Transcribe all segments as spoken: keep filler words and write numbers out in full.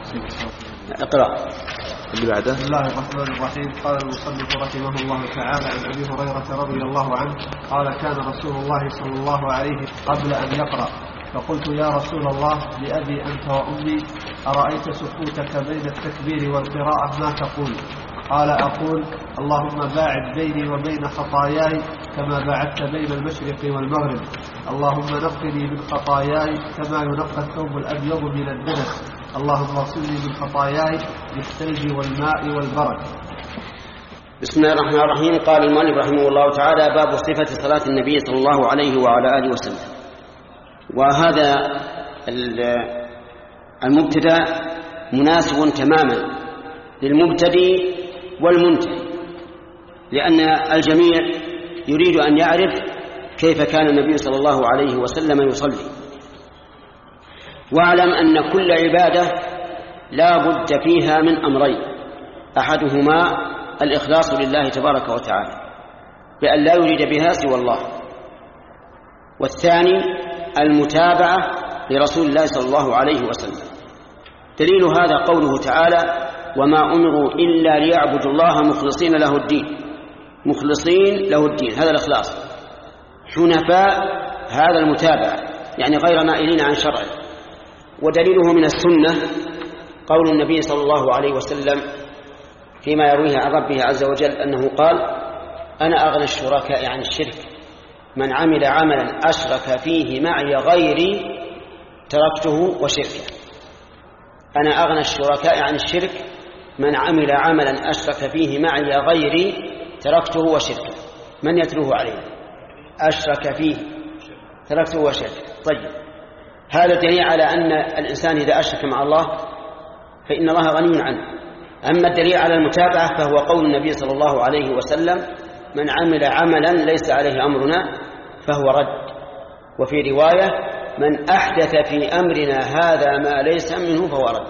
اقرأ اللي بعده. بسم الله الرحمن الرحيم. قال المصنف رحمه الله تعالى عن أبي هريرة رضي الله عنه قال كان رسول الله صلى الله عليه قبل أن يقرأ فقلت يا رسول الله لأبي أنت وأمي أرأيت سكوتك بين التكبير والقراءة ما تقول؟ قال أقول اللهم باعد بيني وبين خطاياي كما باعدت بين المشرق والمغرب، اللهم نقني من خطاياي كما ينقى الثوب الأبيض من الدنس، اللهم اغسلني من خطاياي بالثلج والماء والبرد. بسم الله الرحمن الرحيم. قال المؤلف رحمه الله تعالى باب صفة صلاة النبي صلى الله عليه وعلى آله وسلم. وهذا المبتدأ مناسب تماما للمبتدئ والمنتهي، لأن الجميع يريد أن يعرف كيف كان النبي صلى الله عليه وسلم يصلي. واعلم أن كل عبادة لا بد فيها من أمرين، أحدهما الإخلاص لله تبارك وتعالى بأن لا يريد بها سوى الله، والثاني المتابعة لرسول الله صلى الله عليه وسلم. دليل هذا قوله تعالى وما أمروا إلا ليعبدوا الله مخلصين له الدين، مخلصين له الدين هذا الإخلاص، حنفاء هذا المتابعة يعني غير مائلين عن شرعه. ودليله من السنة قول النبي صلى الله عليه وسلم فيما يرويه عن ربه عز وجل أنه قال أنا أغنى الشركاء عن الشرك، من عمل عملا أشرك فيه معي غيري تركته وشركه. أنا أغنى الشركاء عن الشرك، من عمل عملا أشرك فيه معي غيري تركته وشركه. من يتلوه عليه؟ أشرك فيه تركته وشركه. طيب، هذا دليل على أن الإنسان إذا أشرك مع الله فإن الله غني عنه. أما الدليل على المتابعة فهو قول النبي صلى الله عليه وسلم من عمل عملا ليس عليه أمرنا فهو رد. وفي رواية من أحدث في أمرنا هذا ما ليس منه فهو رد.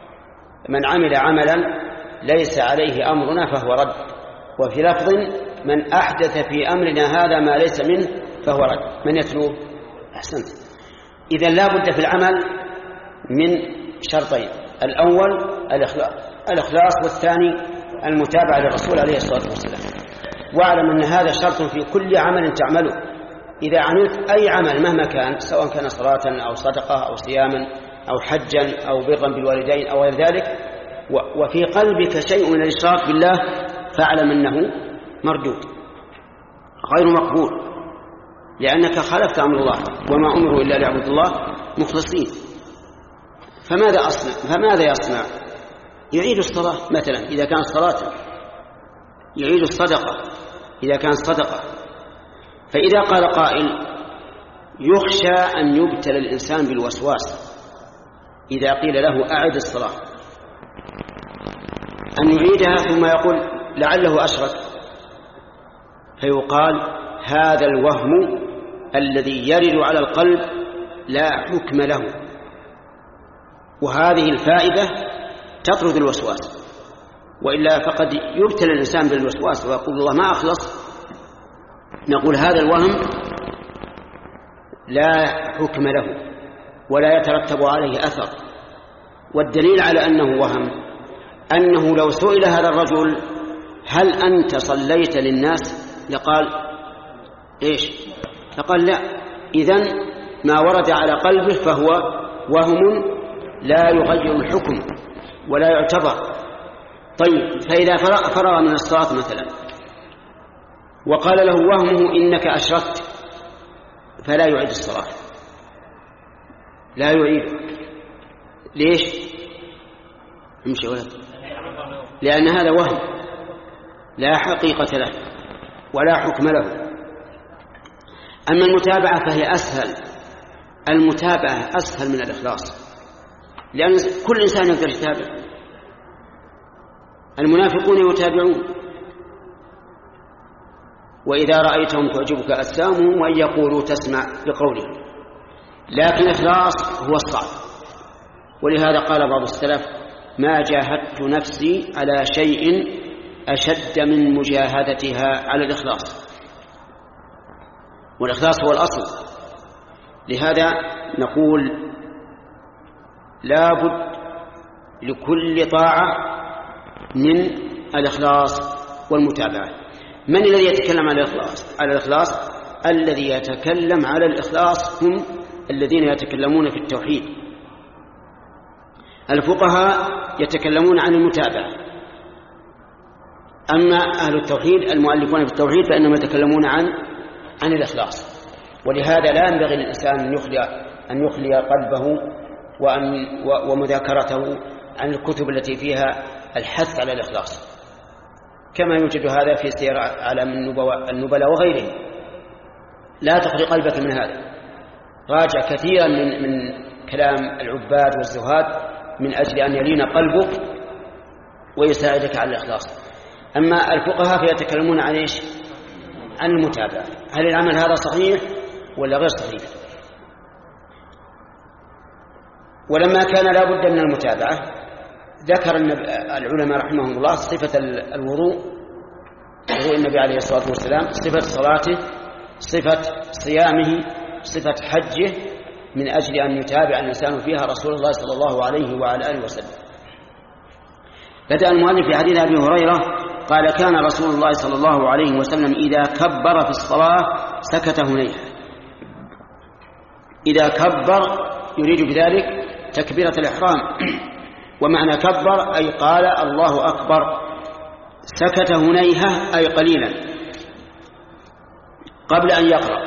من عمل عملا ليس عليه أمرنا فهو رد. وفي لفظ من أحدث في أمرنا هذا ما ليس منه فهو رد. من يتلوه؟ أحسنت. إذن لا بد في العمل من شرطين، الأول الإخلاص والثاني المتابعة للرسول عليه الصلاة والسلام. واعلم أن هذا شرط في كل عمل تعمله. إذا عملت أي عمل مهما كان، سواء كان صلاة أو صدقة أو صياما أو حجا أو برا بالوالدين أو غير ذلك، وفي قلبك شيء من الإشراك بالله فاعلم أنه مردود غير مقبول، لأنك خالفت أمر الله وما أمروا إلا ليعبدوا الله مخلصين. فماذا أصنع؟ فماذا يصنع؟ يعيد الصلاة مثلا إذا كانت صلاة، يعيد الصدقة إذا كانت صدقة. فإذا قال قائل يخشى أن يبتلى الإنسان بالوسواس إذا قيل له أعد الصلاة، أن يعيدها ثم يقول لعله أشرك، فيقال هذا الوهم الذي يرد على القلب لا حكم له، وهذه الفائدة تطرد الوسواس، وإلا فقد يبتلى الإنسان بالوسواس ويقول الله ما أخلص. نقول هذا الوهم لا حكم له ولا يترتب عليه أثر. والدليل على أنه وهم أنه لو سئل هذا الرجل هل أنت صليت للناس لقال إيش؟ لقال لا. إذن ما ورد على قلبه فهو وهم لا يغير الحكم ولا يعتبر. طيب، فإذا فرغ من الصلاة مثلا وقال له وهمه إنك أشركت فلا يعيد الصلاة، لا يعيد. ليش؟ امشي ولد. لأن هذا وهم لا حقيقة له ولا حكم له. أما المتابعة فهي أسهل، المتابعة أسهل من الإخلاص، لأن كل إنسان يقدر يتابع. المنافقون يتابعون، وإذا رأيتهم تعجبك أجسامهم وإن يقولوا تسمع لقولهم، لكن الإخلاص هو الصعب. ولهذا قال بعض السلف ما جاهدت نفسي على شيء أشد من مجاهدتها على الإخلاص، والإخلاص هو الأصل. لهذا نقول لا بد لكل طاعة من الإخلاص والمتابعة. من الذي يتكلم على الإخلاص؟ على الإخلاص الذي يتكلم على الإخلاص هم الذين يتكلمون في التوحيد. الفقهاء يتكلمون عن المتابعة، أما أهل التوحيد المؤلفون في التوحيد فإنهم يتكلمون عن عن الإخلاص. ولهذا لا ينبغي للإنسان أن يخلي أن يخلي قلبه وأن ومذاكرته عن الكتب التي فيها الحث على الإخلاص، كما يوجد هذا في سير أعلام النبلاء وغيره. لا تخلي قلبك من هذا، راجع كثيرا من من كلام العباد والزهاد من أجل أن يلين قلبك ويساعدك على الإخلاص. أما الفقهاء فيتكلمون عن إيش؟ عن المتابعة، هل العمل هذا صحيح ولا غير صحيح؟ ولما كان لا بد من المتابعة ذكر العلماء رحمهم الله صفة الوضوء، وضوء النبي عليه الصلاة والسلام، صفة صلاته، صفة صيامه، صفة حجه، من أجل أن يتابع الإنسان فيها رسول الله صلى الله عليه وعلى آله وسلم. بدأ المؤلف في حديث أبي هريرة قال: كان رسول الله صلى الله عليه وسلم إذا كبر في الصلاة سكت هنيها. إذا كبر يريد بذلك تكبيرة الإحرام، ومعنى كبر أي قال الله أكبر. سكت هنيها أي قليلا قبل أن يقرأ.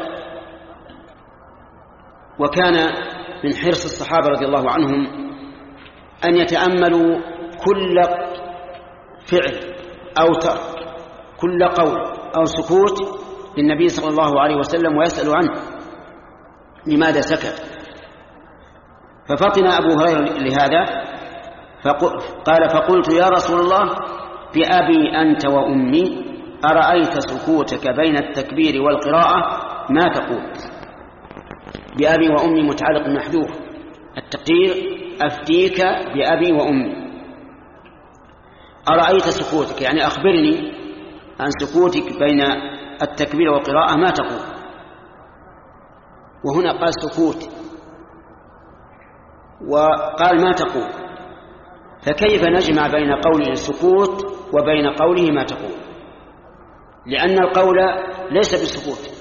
وكان من حرص الصحابة رضي الله عنهم أن يتأملوا كل فعل أو ترك، كل قول أو سكوت للنبي صلى الله عليه وسلم ويسأل عنه لماذا سكت. ففطن أبو هريرة لهذا قال: فقلت يا رسول الله بأبي أنت وأمي أرأيت سكوتك بين التكبير والقراءة ما تقول؟ بأبي وأمي متعلق محذوف، التقدير أفتيك بأبي وأمي. أرأيت سكوتك يعني أخبرني عن سكوتك بين التكبير والقراءة ما تقول. وهنا قال سكوت وقال ما تقول، فكيف نجمع بين قوله السكوت وبين قوله ما تقول؟ لأن القول ليس بالسكوت،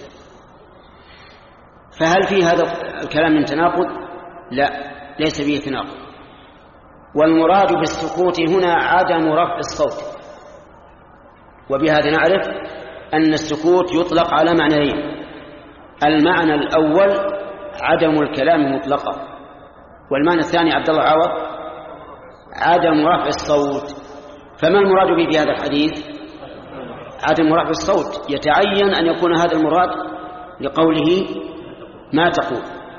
فهل في هذا الكلام من تناقض؟ لا، ليس فيه تناقض. والمراد بالسكوت هنا عدم رفع الصوت، وبهذا نعرف أن السكوت يطلق على معنيين: المعنى الأول عدم الكلام مطلقا، والمعنى الثاني عبد الله عوض عدم رفع الصوت. فما المراد به في هذا الحديث؟ عدم رفع الصوت. يتعين أن يكون هذا المراد لقوله ما تقول،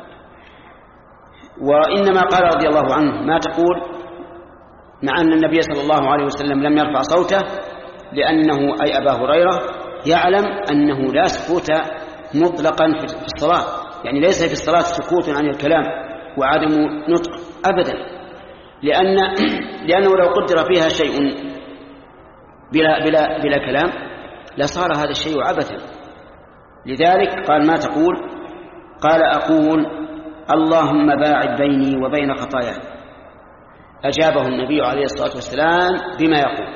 وإنما قال رضي الله عنه ما تقول مع أن النبي صلى الله عليه وسلم لم يرفع صوته، لأنه أي أبا هريرة يعلم أنه لا سكوت مطلقا في الصلاة، يعني ليس في الصلاة سكوت عن الكلام وعدم نطق أبدا، لأن لأنه لو قدر فيها شيء بلا, بلا, بلا كلام لصار هذا الشيء عبثا. لذلك قال ما تقول؟ قال أقول اللهم باعد بيني وبين خطاياي. أجابه النبي عليه الصلاة والسلام بما يقول،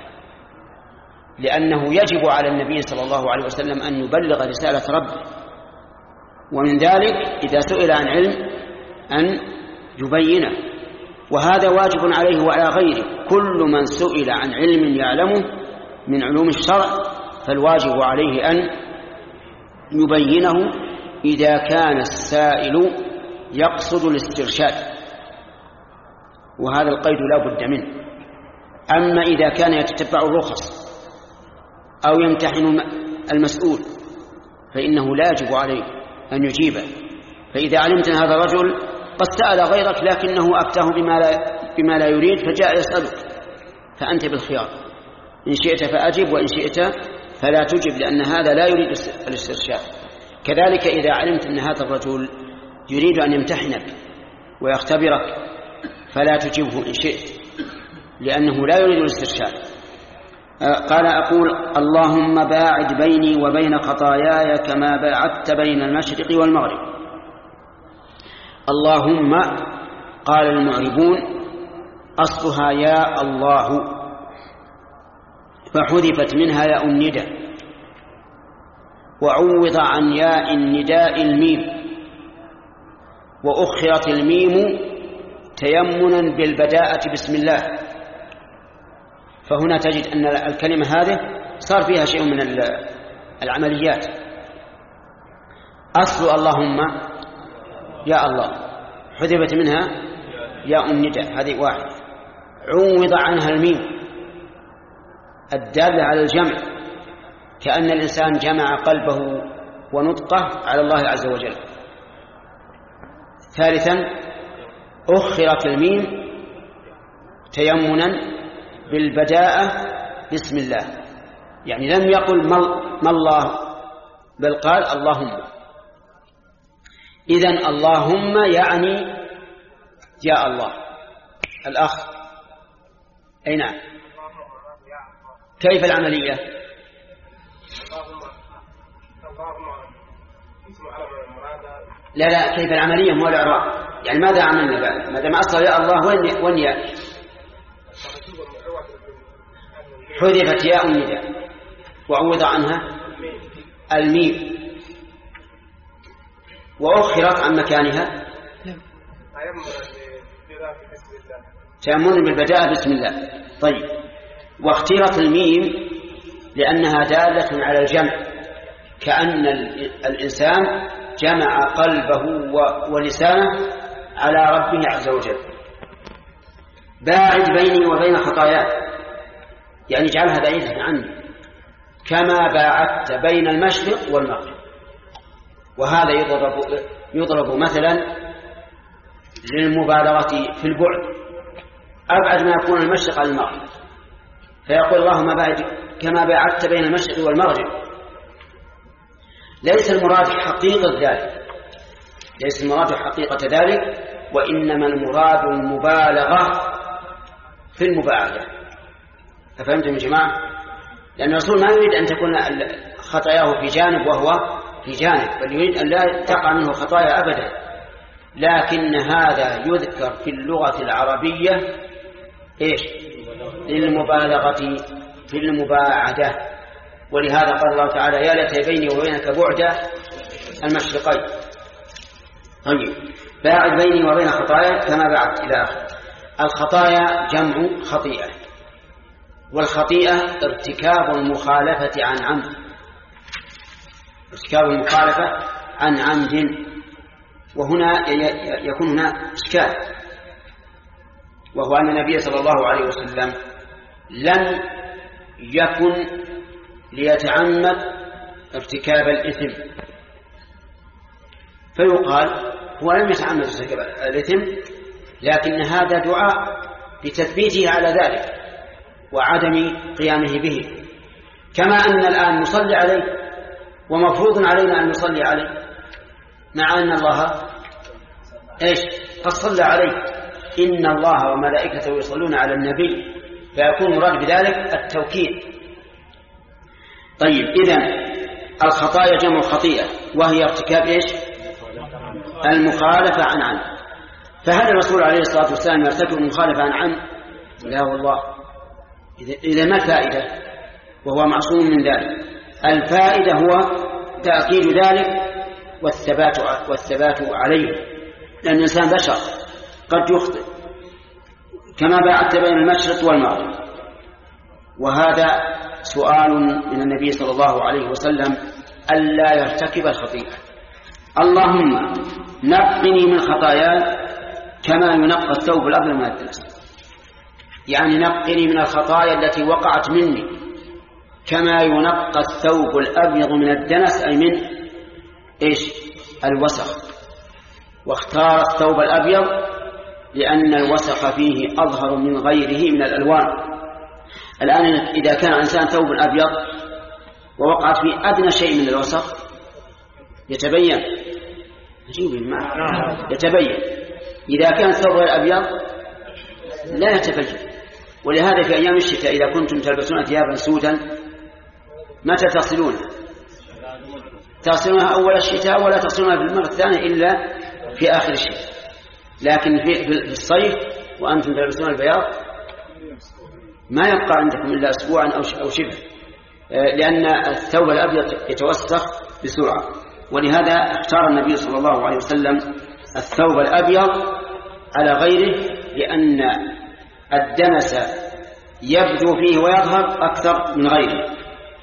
لأنه يجب على النبي صلى الله عليه وسلم أن يبلغ رسالة ربه، ومن ذلك إذا سئل عن علم أن يبينه، وهذا واجب عليه وعلى غيره. كل من سئل عن علم يعلمه من علوم الشرع فالواجب عليه أن يبينه إذا كان السائل يقصد الاسترشاد، وهذا القيد لا بد منه. أما إذا كان يتتبع الرخص أو يمتحن المسؤول فإنه لا يجب عليه أن يجيبه. فإذا علمت أن هذا الرجل قد سأل غيرك لكنه أفتاه بما لا, بما لا يريد فجاء يسألك، فأنت بالخيار، إن شئت فأجب وإن شئت فلا تجب، لأن هذا لا يريد الاسترشاد. كذلك إذا علمت أن هذا الرجل يريد أن يمتحنك ويختبرك فلا تجبه إن شئت، لأنه لا يريد الاسترشاد. قال أقول اللهم باعد بيني وبين خطاياي كما باعدت بين المشرق والمغرب. اللهم قال المعربون أصلها يا الله، فحذفت منها ياء الندى، وعوض عن ياء النداء الميم، وأخرت الميم تيمنا بالبداءة بسم الله. فهنا تجد أن الكلمة هذه صار فيها شيء من العمليات. أصل اللهم يا الله، حذفت منها ياء النداء، هذه واحد. عوض عنها الميم الدالة على الجمع، كأن الإنسان جمع قلبه ونطقه على الله عز وجل. ثالثا أخرت الميم تيمنا بالبداءة بسم الله، يعني لم يقل ما الله بل قال اللهم. إذن اللهم يعني يا الله. الأخ أي نعم، كيف العملية؟ لا لا كيف العملية مو الإعراب، يعني ماذا عملنا بعد ما دام أصل يا الله وين وين يا حذفت ياء النداء وعوض عنها الميم وأخرت عن مكانها تأمل بالبداءة بسم الله. طيب، واختيرت الميم لأنها دالة على الجمع، كأن الإنسان جمع قلبه ولسانه على ربه عز وجل. باعد بيني وبين خطاياي، يعني اجعلها بعيدة عني كما باعدت بين المشرق والمغرب. وهذا يضرب, يضرب مثلا للمبالغة في البعد، أبعد ما يكون المشرق عن المغرب، فيقول اللهم باعد كما باعدت بين المشرق والمغرب. ليس المراد حقيقة ذلك، ليس المراد حقيقة ذلك، وإنما المراد المبالغة في المباعدة. أفهمتم يا جماعة؟ لأن الرسول ما يريد أن تكون خطاياه في جانب وهو في جانب، بل يريد أن لا تقع منه خطايا أبدا. لكن هذا يذكر في اللغة العربية إيش؟ للمبالغة في المباعدة. ولهذا قال الله تعالى يا ليت بيني وبينك بعد المشرقين. طيب، باعد بيني وبين خطايا كما باعدت إلى آخر. الخطايا جمع خطيئة، والخطيئة ارتكاب المخالفة عن عمد، ارتكاب المخالفة عن عمد. وهنا يكون هنا إشكال، وهو أن النبي صلى الله عليه وسلم لم يكن ليتعمد ارتكاب الإثم، فيقال هو لم يتعمد ارتكاب الإثم، لكن هذا دعاء بتثبيته على ذلك وعدم قيامه به، كما أن الآن نصلي عليه ومفروض علينا أن نصلي عليه، مع أن الله إيش قد صلى عليه، إن الله وملائكته يصلون على النبي، فيكون مراد بذلك التوكيد. طيب، إذن الخطايا جمع خطيئة، وهي ارتكاب إيش؟ المخالفة عن عمد. فهل الرسول عليه الصلاة والسلام يرتكب المخالفة عن عمد؟ لا والله. إذا ما الفائدة؟ وهو معصوم من ذلك. الفائدة هو تأكيد ذلك والثبات والثبات عليه، لأن الإنسان بشر قد يخطئ كما باعدت بين المشرق والمغرب. وهذا سؤال من النبي صلى الله عليه وسلم ألا يرتكب الخطيئة. اللهم نقني من خطاياي كما ينقى الثوب الأبيض من الدنس، يعني نقني من الخطايا التي وقعت مني كما ينقى الثوب الأبيض من الدنس، أي من إيش؟ الوسخ. واختار الثوب الأبيض لأن الوسخ فيه أظهر من غيره من الألوان. الآن إذا كان إنسان ثوب أبيض ووقعت فيه أدنى شيء من الوسخ يتبين، يتبين. إذا كان الثوب الأبيض لا يتبين. ولهذا في أيام الشتاء إذا كنتم تلبسون ثيابا سودا متى تصلون؟ تصلونها أول الشتاء، ولا تصلونها في المرة الثانية إلا في آخر الشتاء. لكن في الصيف وأنتم تلبسون البياض ما يبقى عندكم إلا أسبوعا أو شبه، لأن الثوب الأبيض يتوسخ بسرعة. ولهذا اختار النبي صلى الله عليه وسلم الثوب الأبيض على غيره، لأن الدنس يبدو فيه ويظهر أكثر من غيره،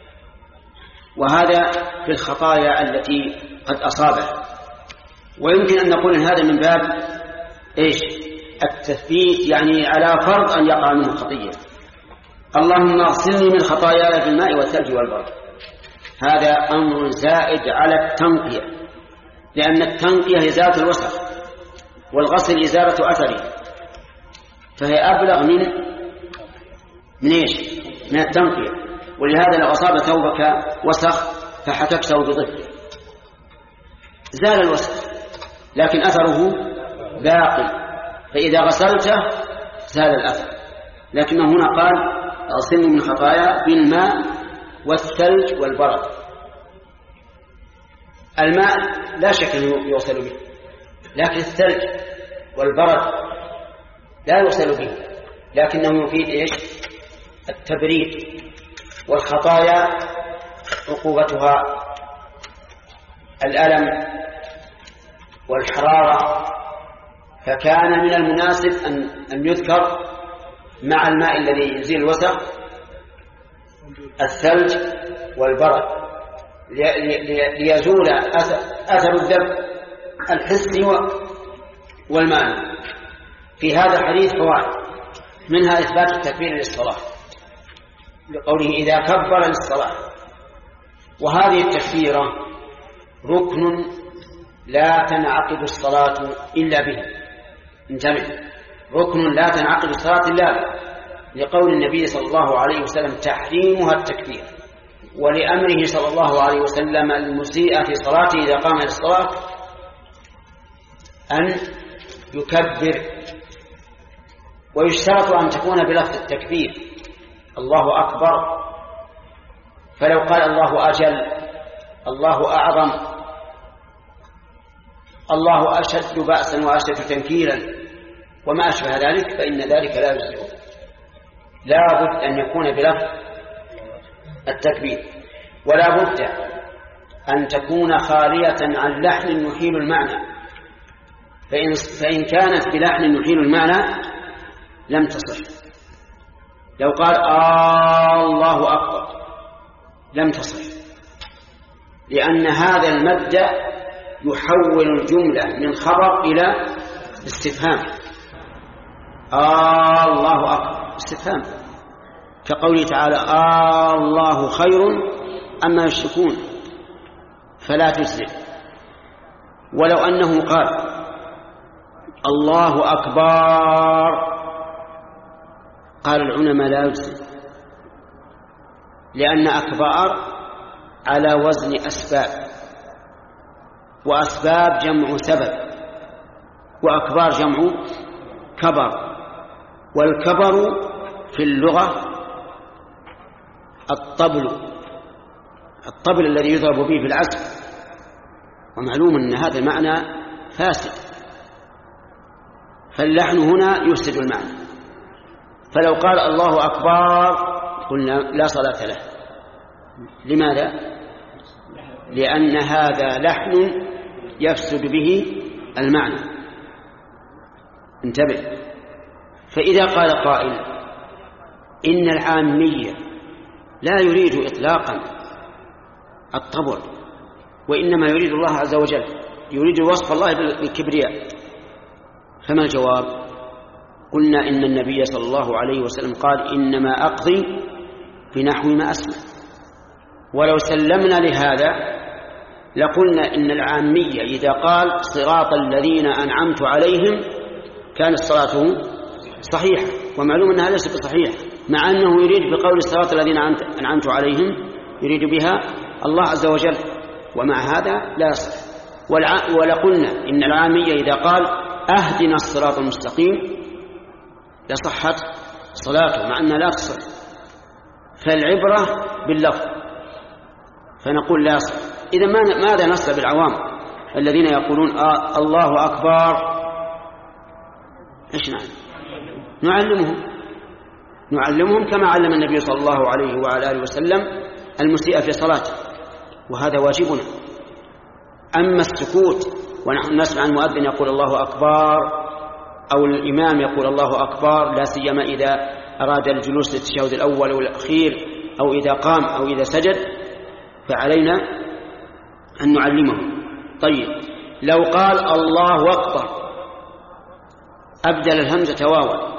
وهذا في الخطايا التي قد أصابه. ويمكن أن نقول إن هذا من باب إيش؟ التثبيت، يعني على فرض أن يقع منه خطية. اللهم اغسلني من خطاياي بالماء والثلج والبرد، هذا أمر زائد على التنقية، لأن التنقية إزالة الوسخ والغسل إزالة أثره، فهي أبلغ من من إيش؟ من التنقية. ولهذا لو أصاب ثوبك وسخ فحككته بظفر زال الوسخ، لكن أثره باقي، فإذا غسلته زال الأثر. لكنه هنا قال اغسلني من خطايا بالماء والثلج والبرد. الماء لا شك أنه يغسل به، لكن الثلج والبرد لا يغسل به، لكنه يفيد إيش؟ التبريد. والخطايا عقوبتها الألم والحرارة، فكان من المناسب أن, أن يذكر مع الماء الذي يزيل الوسخ الثلج والبرد ليزول أثر الذنب الحسي والمعنى. في هذا الحديث فوائد، منها إثبات التكبير للصلاة لقوله إذا كبر للصلاة، وهذه التكبيرة ركن لا تنعقد الصلاة إلا به. انتبه، ركن لا تنعقد الصلاة إلا به، لقول النبي صلى الله عليه وسلم تحريمها التكبير، ولأمره صلى الله عليه وسلم المسيء في صلاته إذا قام إلى الصلاة أن يكبر. ويشترط أن تكون بلفظ التكبير الله أكبر، فلو قال الله أجل، الله أعظم، الله أشد بأسا وأشد تنكيلا وما أشبه ذلك، فإن ذلك لا يجزئ، لا بد أن يكون بلفظ التكبير، ولا بد أن تكون خالية عن لحن يحيل المعنى، فإن, فإن كانت بلحن يحيل المعنى لم تصح. لو قال آه الله أكبر لم تصح، لأن هذا المد يحول الجملة من خبر إلى استفهام. آه الله أكبر استفهام، كقوله تعالى آه الله خير أما يشركون، فلا تجزئ. ولو أنه قال الله أكبر قال العلماء لا يجزئ، لأن أكبار على وزن أسباب، وأسباب جمع سبب، وأكبار جمع كبر. والكبر في اللغة الطبل، الطبل الذي يضرب به في العزف، ومعلوم أن هذا المعنى فاسد، فاللحن هنا يفسد المعنى. فلو قال الله أكبر قلنا لا صلاة له. لماذا؟ لأن هذا لحن يفسد به المعنى. انتبه. فإذا قال قائل إن العامية لا يريد إطلاقا الطبع، وإنما يريد الله عز وجل، يريد وصف الله بالكبرياء، فما الجواب؟ قلنا إن النبي صلى الله عليه وسلم قال إنما أقضي بنحو ما أسمع. ولو سلمنا لهذا لقلنا إن العامية إذا قال صراط الذين أنعمت عليهم كانت صلاته صحيحة، ومعلوم أنها ليست بصحيحة، مع أنه يريد بقول الصراط الذين أنعمت عليهم يريد بها الله عز وجل، ومع هذا لا يصح. ولقلنا إن العامية إذا قال أهدنا الصراط المستقيم لصحت صلاته، مع أنها لا تصح. فالعبرة باللفظ، فنقول لا يصح. إذا ماذا نصل بالعوام الذين يقولون آه الله أكبر؟ إيش نعم؟ نعلمهم نعلمهم كما علم النبي صلى الله عليه وعلى آله وسلم المسيء في صلاته، وهذا واجبنا. أما السكوت ونحن نسمع المؤذن يقول الله أكبر أو الإمام يقول الله أكبر، لا سيما إذا أراد الجلوس للتشهد الأول والأخير أو إذا قام أو إذا سجد، فعلينا أن نعلمهم. طيب، لو قال الله أكبر أبدل الهمزة واوا،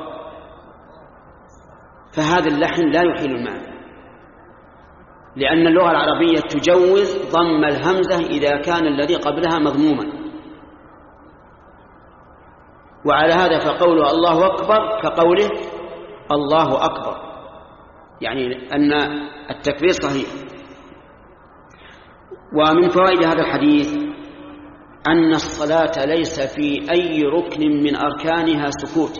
فهذا اللحن لا يحيل المعنى، لأن اللغة العربية تجوز ضم الهمزة إذا كان الذي قبلها مضموما. وعلى هذا فقوله الله أكبر كقوله الله أكبر، يعني أن التكبير صحيح. ومن فوائد هذا الحديث أن الصلاة ليس في أي ركن من أركانها سكوت.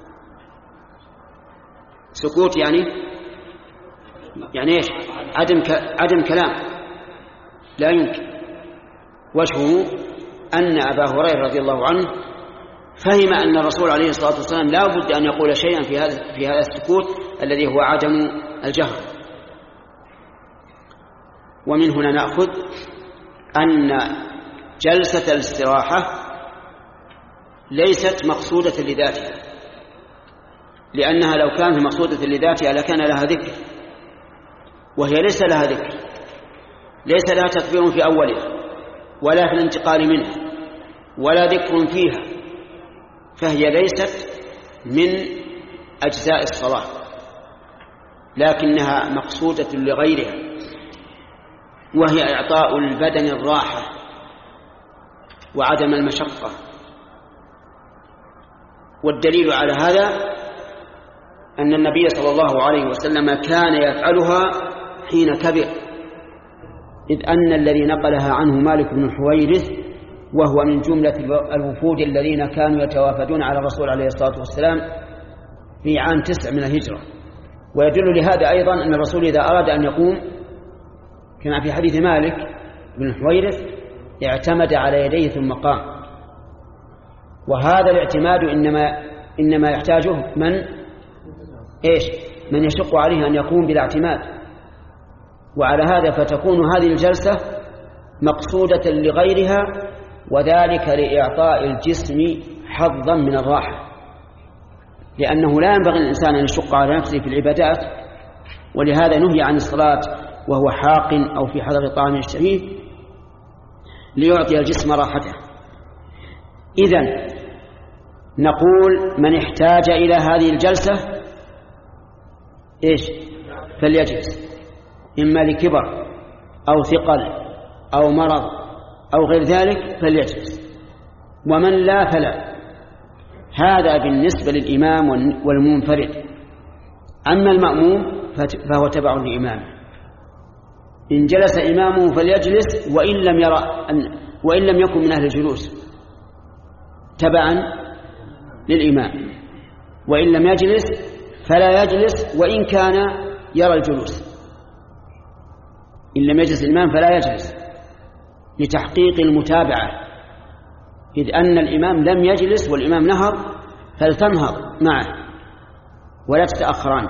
سكوت يعني يعني إيش؟ عدم عدم كلام، لا يمكن. وجهه أن أبا هريرة رضي الله عنه فهم أن الرسول عليه الصلاة والسلام لا بد أن يقول شيئا في هذا في هذا السكوت الذي هو عدم الجهر. ومن هنا نأخذ أن جلسة الاستراحة ليست مقصودة لذاتها، لأنها لو كانت مقصودة لذاتها لكان لها ذكر، وهي ليس لها ذكر، ليس لها تكبير في أولها ولا في الانتقال منها ولا ذكر فيها، فهي ليست من أجزاء الصلاة، لكنها مقصودة لغيرها، وهي إعطاء البدن الراحة وعدم المشقة. والدليل على هذا أن النبي صلى الله عليه وسلم كان يفعلها حين كبر، إذ أن الذي نقلها عنه مالك بن الحويرث، وهو من جملة الوفود الذين كانوا يتوافدون على الرسول عليه الصلاة والسلام في عام تسع من الهجرة. ويدل لهذا أيضا أن الرسول إذا أراد أن يقوم كما في حديث مالك بن الحويرث اعتمد على يديه ثم قام. وهذا الاعتماد إنما إنما يحتاجه من إيش من يشق عليه أن يقوم بلا اعتماد. وعلى هذا فتكون هذه الجلسة مقصودة لغيرها، وذلك لإعطاء الجسم حظا من الراحة، لأنه لا ينبغي الإنسان أن يشق على نفسه في العبادات، ولهذا نهي عن الصلاة وهو حاق أو في حضر طعام شهيه ليعطي الجسم راحته. إذن نقول من احتاج إلى هذه الجلسة إيش فليجلس، إما لكبر أو ثقل أو مرض أو غير ذلك فليجلس، ومن لا فلا. هذا بالنسبة للإمام والمنفرد. أما المأموم فهو تبع لإمامه، إن جلس إمامه فليجلس وإن لم يرى أن وإن لم يكن من أهل الجلوس تبعا للإمام، وإن لم يجلس فلا يجلس وإن كان يرى الجلوس. إن لم يجلس الإمام فلا يجلس لتحقيق المتابعة، إذ أن الإمام لم يجلس والإمام نهض فلتنهض معه ولا تتأخران.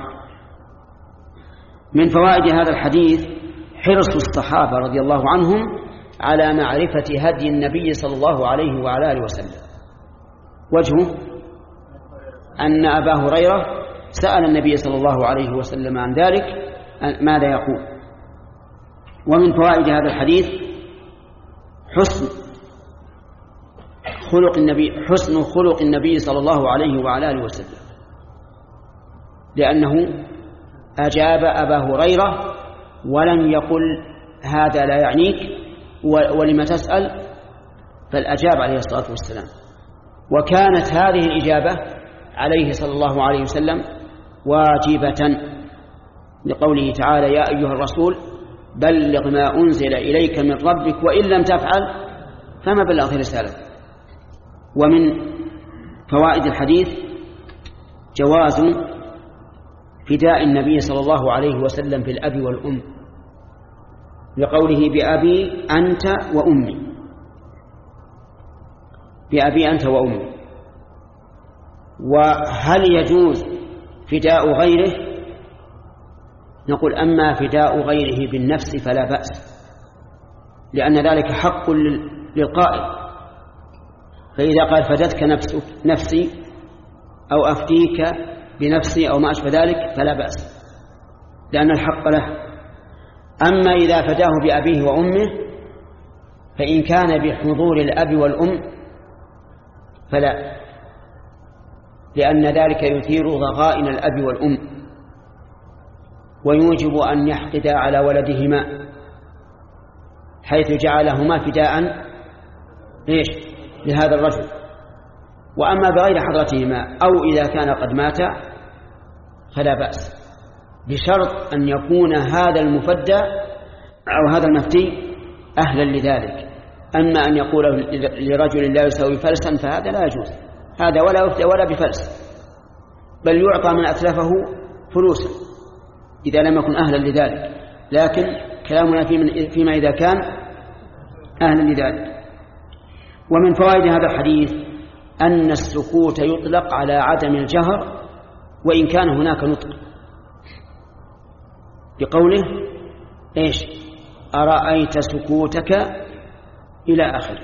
من فوائد هذا الحديث حرص الصحابة رضي الله عنهم على معرفة هدي النبي صلى الله عليه وعلى آله وسلم. وجهه أن أبا هريرة سأل النبي صلى الله عليه وسلم عن ذلك ماذا يقول. ومن فوائد هذا الحديث حسن خلق النبي حسن خلق النبي صلى الله عليه وعلى آله وسلم، لأنه أجاب أبا هريرة ولم يقل هذا لا يعنيك ولم تسأل، فالأجاب عليه الصلاة والسلام. وكانت هذه الإجابة عليه صلى الله عليه وسلم واجبة، لقوله تعالى يا أيها الرسول بلغ ما أنزل إليك من ربك وإن لم تفعل فما بلغت رسالته. ومن فوائد الحديث جواز فداء النبي صلى الله عليه وسلم في الأب والأم، لقوله بأبي أنت وأمي، بأبي أنت وأمي. وهل يجوز فداء غيره؟ نقول أما فداء غيره بالنفس فلا بأس، لأن ذلك حق للقائل، فإذا قال فدتك نفسي أو أفديك بنفسي أو ما أشبه ذلك فلا بأس، لأن الحق له. أما إذا فداه بأبيه وأمه فإن كان بحضور الأب والأم فلا، لأن ذلك يثير ضغائن الأب والأم ويوجب أن يحقدا على ولدهما، حيث جعلهما فداء إيش لهذا الرجل. وأما بغير حضرتهما أو إذا كان قد مات فلا بأس، بشرط أن يكون هذا المفدى أو هذا المفتي أهلا لذلك. أما أن يقول لرجل لا يساوي فلسا فهذا لا يجوز، هذا ولا يفتى ولا بفلس، بل يعطى من أتلفه فلوسا إذا لم يكن أهلا لذلك. لكن كلامنا فيما إذا كان أهلا لذلك. ومن فوائد هذا الحديث أن السكوت يطلق على عدم الجهر وإن كان هناك نطق، بقوله إيش أرأيت سكوتك إلى آخره.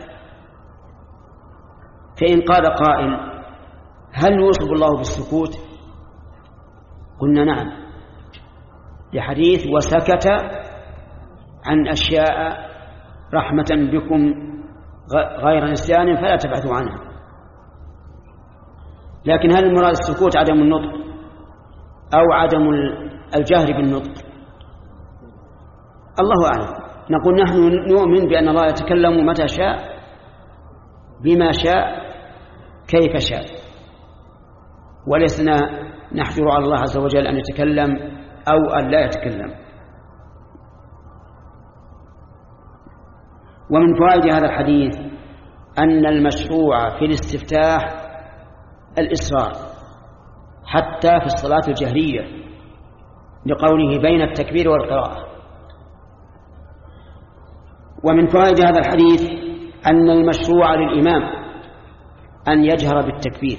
فإن قال قائل هل يوصف الله بالسكوت؟ قلنا نعم، لحديث وسكت عن أشياء رحمة بكم غير نسيان فلا تبحثوا عنها. لكن هل المراد السكوت عدم النطق أو عدم الجهر بالنطق؟ الله أعلم. نقول نحن نؤمن بأن الله يتكلم متى شاء بما شاء كيف شاء، ولسنا نحجر على الله عز وجل أن يتكلم أو أن لا يتكلم. ومن فوائد هذا الحديث أن المشروع في الاستفتاح الإسرار حتى في الصلاة الجهرية، لقوله بين التكبير والقراءة. ومن فوائد هذا الحديث أن المشروع للإمام أن يجهر بالتكبير،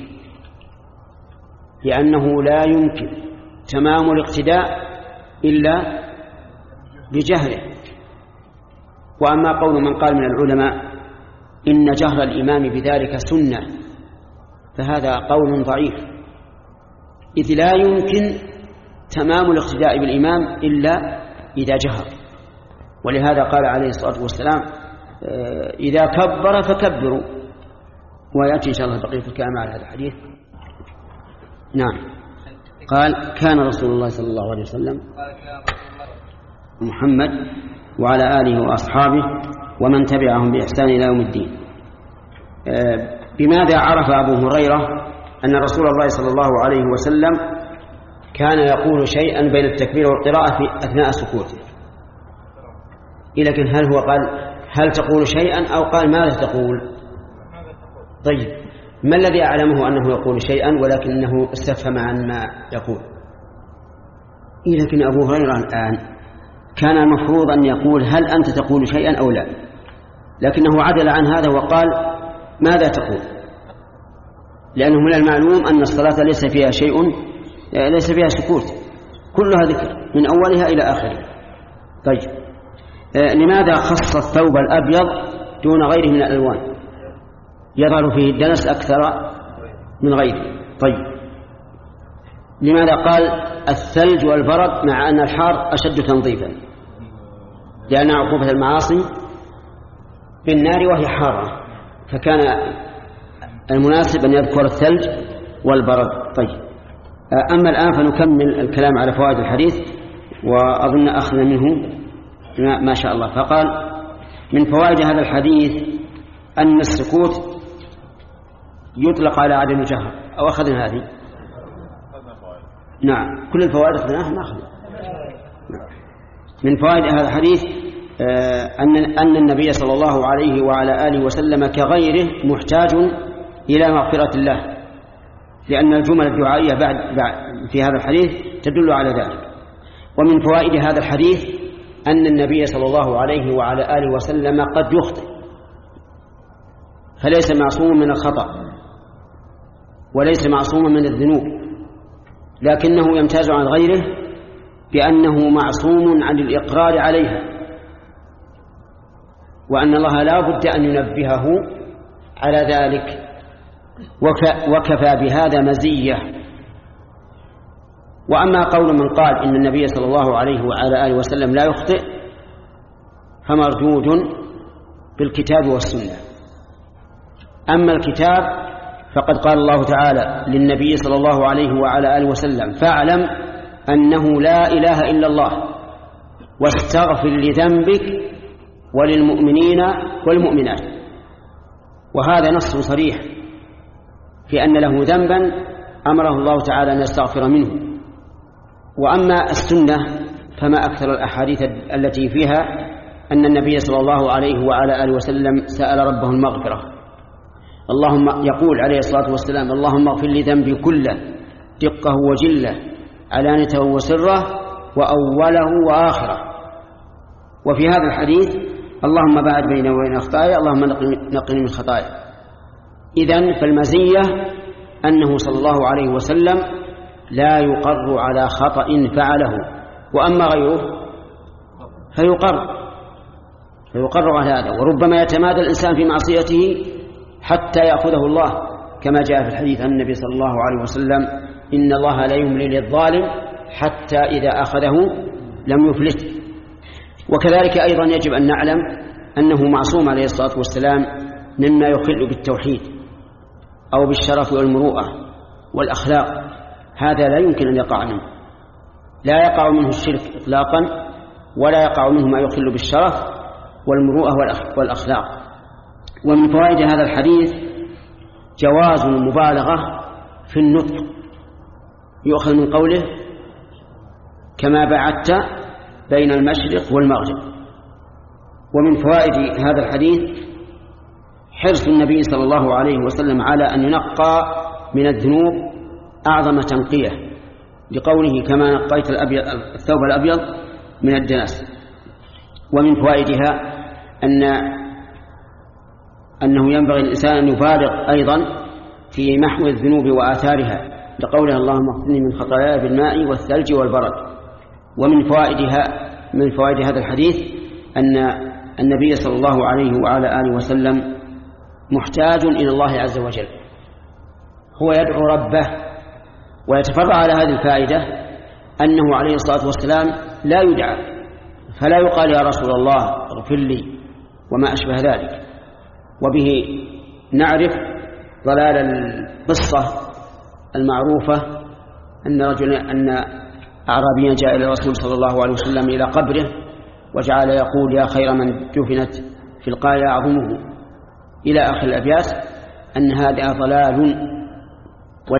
لأنه لا يمكن تمام الاقتداء إلا بجهره. وأما قول من قال من العلماء إن جهر الإمام بذلك سنة فهذا قول ضعيف، إذ لا يمكن تمام الاقتداء بالإمام إلا إذا جهر. ولهذا قال عليه الصلاة والسلام إذا كبر فكبروا، ويأتي إن شاء الله بقية الكلام على هذا الحديث. نعم. قال كان رسول الله صلى الله عليه وسلم محمد وعلى آله وأصحابه ومن تبعهم بإحسان إلى يوم الدين. بماذا عرف أبو هريرة أن رسول الله صلى الله عليه وسلم كان يقول شيئا بين التكبير والقراءة في أثناء سكوته؟ لكن هل هو قال هل تقول شيئا أو قال ماذا تقول؟ طيب، ما الذي أعلمه أنه يقول شيئا ولكنه استفهم عن ما يقول؟ لكن أبو هريرة الآن كان المفروض أن يقول هل أنت تقول شيئا أو لا، لكنه عدل عن هذا وقال ماذا تقول، لأنه من المعلوم أن الصلاة ليس فيها شيء، ليس فيها سكوت، كلها ذكر من أولها إلى آخرها. طيب، لماذا خص الثوب الأبيض دون غيره من الألوان؟ يظهر فيه الدنس أكثر من غيره. طيب، لماذا قال الثلج والبرد مع أن الحار أشد تنظيفا؟ لأن عقوبة المعاصي بالنار وهي حارة، فكان المناسب أن يذكر الثلج والبرد. طيب، أما الآن فنكمل الكلام على فوائد الحديث، وأظن أخذنا منه ما شاء الله. فقال من فوائد هذا الحديث أن السكوت يطلق على عدم الجهر، أو أخذنا هذه؟ نعم، كل الفوائد أخذناها ما أخذنا. من فوائد هذا الحديث أن أن النبي صلى الله عليه وعلى آله وسلم كغيره محتاج إلى مغفرة الله، لأن الجمل الدعائية بعد في هذا الحديث تدل على ذلك. ومن فوائد هذا الحديث أن النبي صلى الله عليه وعلى آله وسلم قد يخطئ، فليس معصوم من الخطأ، وليس معصوما من الذنوب، لكنه يمتاز عن غيره بأنه معصوم عن الإقرار عليها، وأن الله لا بد أن ينبهه على ذلك، وكفى بهذا مزية. وأما قول من قال إن النبي صلى الله عليه وعلى آله وسلم لا يخطئ فمردود بالكتاب والسنة. أما الكتاب فقد قال الله تعالى للنبي صلى الله عليه وعلى آله وسلم: فاعلم أنه لا إله إلا الله واستغفر لذنبك وللمؤمنين والمؤمنات. وهذا نص صريح في أن له ذنبا أمره الله تعالى أن يستغفر منه. وأما السنة فما أكثر الأحاديث التي فيها أن النبي صلى الله عليه وعلى آله وسلم سأل ربه المغفرة. اللهم يقول عليه الصلاة والسلام: اللهم اغفر لي ذنبي كله دقه وجله علانته وسره وأوله وآخره. وفي هذا الحديث: اللهم باعد بيني وبين خطاياي، اللهم نقني من خطاياي. إذن فالمزية أنه صلى الله عليه وسلم لا يقر على خطأ فعله، وأما غيره فيقر فيقر على هذا. وربما يتمادى الإنسان في معصيته حتى يأخذه الله، كما جاء في الحديث عن النبي صلى الله عليه وسلم: إن الله لا يملي للظالم حتى إذا أخذه لم يفلت. وكذلك أيضا يجب أن نعلم أنه معصوم عليه الصلاة والسلام مما يخل بالتوحيد أو بالشرف والمروءة والأخلاق، هذا لا يمكن أن يقع منه، لا يقع منه الشرك إطلاقا، ولا يقع منه ما يخل بالشرف والمروءة والأخلاق. ومن فوائد هذا الحديث جواز المبالغة في النطق، يؤخذ من قوله: كما بعدت بين المشرق والمغرب. ومن فوائد هذا الحديث حرص النبي صلى الله عليه وسلم على أن ينقى من الذنوب أعظم تنقية، لقوله: كما نقيت الثوب الأبيض من الدنس. ومن فوائدها أن أنه ينبغي الإنسان أن يبالغ أيضا في محو الذنوب وآثارها، لقوله: اللهم اغفرني من خطاياي بالماء والثلج والبرد. ومن فوائدها من فوائد هذا الحديث أن النبي صلى الله عليه وعلى آله وسلم محتاج إلى الله عز وجل، هو يدعو ربه. ويتفرع على هذه الفائدة أنه عليه الصلاة والسلام لا يدعى، فلا يقال: يا رسول الله اغفر لي وما أشبه ذلك. وبه نعرف ضلال القصة المعروفة أن رجلا أن أعرابيا جاء إلى الرسول صلى الله عليه وسلم إلى قبره وجعل يقول: يا خير من دفنت في القاع أعظمه، إلى آخر الأبيات. أن هذا ضلال